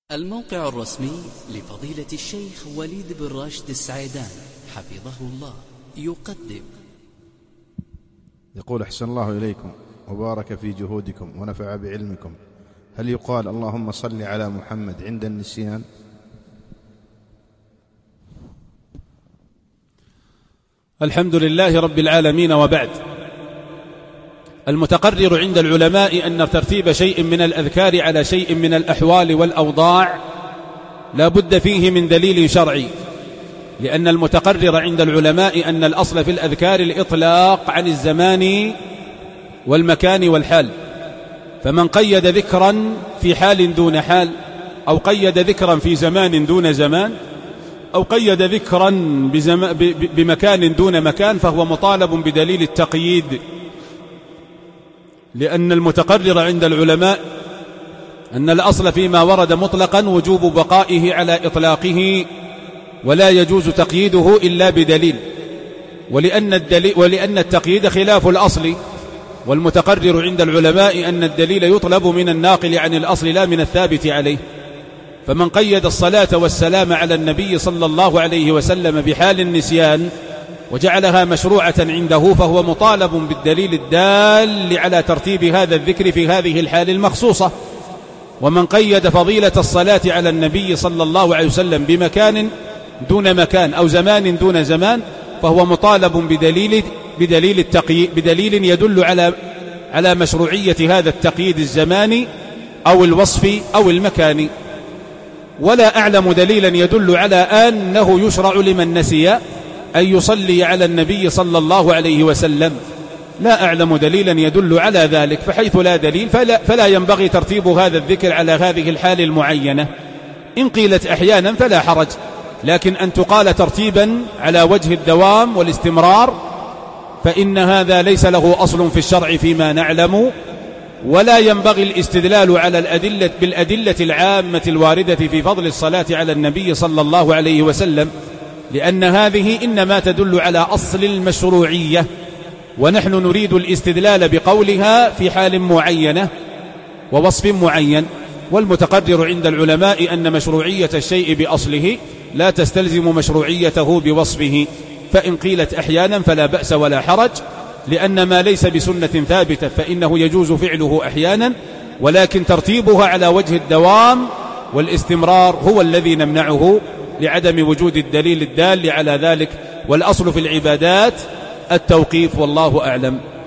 الموقع الرسمي لفضيلة الشيخ وليد بن راشد السعيدان حفظه الله يقدم. يقول: أحسن الله إليكم وبارك في جهودكم ونفع بعلمكم. هل يقال اللهم صل على محمد عند النسيان؟ الحمد لله رب العالمين، وبعد. المتقرر عند العلماء أن ترتيب شيء من الأذكار على شيء من الأحوال والأوضاع لا بد فيه من دليل شرعي، لأن المتقرر عند العلماء أن الأصل في الأذكار الإطلاق عن الزمان والمكان والحال، فمن قيد ذكرا في حال دون حال، أو قيد ذكرا في زمان دون زمان، أو قيد ذكرا بمكان دون مكان، فهو مطالب بدليل التقييد، لأن المتقرر عند العلماء أن الأصل فيما ورد مطلقا وجوب بقائه على إطلاقه، ولا يجوز تقييده إلا بدليل، ولأن التقييد خلاف الأصل، والمتقرر عند العلماء أن الدليل يطلب من الناقل عن الأصل لا من الثابت عليه. فمن قيد الصلاة والسلام على النبي صلى الله عليه وسلم بحال النسيان وجعلها مشروعة عنده، فهو مطالب بالدليل الدال على ترتيب هذا الذكر في هذه الحال المخصوصة. ومن قيد فضيلة الصلاة على النبي صلى الله عليه وسلم بمكان دون مكان أو زمان دون زمان، فهو مطالب بدليل يدل على مشروعية هذا التقييد الزماني أو الوصف أو المكاني. ولا أعلم دليلا يدل على أنه يشرع لمن نسي أن يصلي على النبي صلى الله عليه وسلم، لا أعلم دليلا يدل على ذلك، فحيث لا دليل فلا ينبغي ترتيب هذا الذكر على هذه الحال المعينة. إن قيلت أحيانا فلا حرج، لكن أن تقال ترتيبا على وجه الدوام والاستمرار فإن هذا ليس له أصل في الشرع فيما نعلم، ولا ينبغي الاستدلال على بالأدلة العامة الواردة في فضل الصلاة على النبي صلى الله عليه وسلم، لأن هذه إنما تدل على أصل المشروعية، ونحن نريد الاستدلال بقولها في حال معينة ووصف معين. والمتقرر عند العلماء أن مشروعية الشيء بأصله لا تستلزم مشروعيته بوصفه، فإن قيلت أحيانا فلا بأس ولا حرج، لأن ما ليس بسنة ثابتة فإنه يجوز فعله أحيانا، ولكن ترتيبها على وجه الدوام والاستمرار هو الذي نمنعه لعدم وجود الدليل الدال على ذلك، والأصل في العبادات التوقيف، والله أعلم.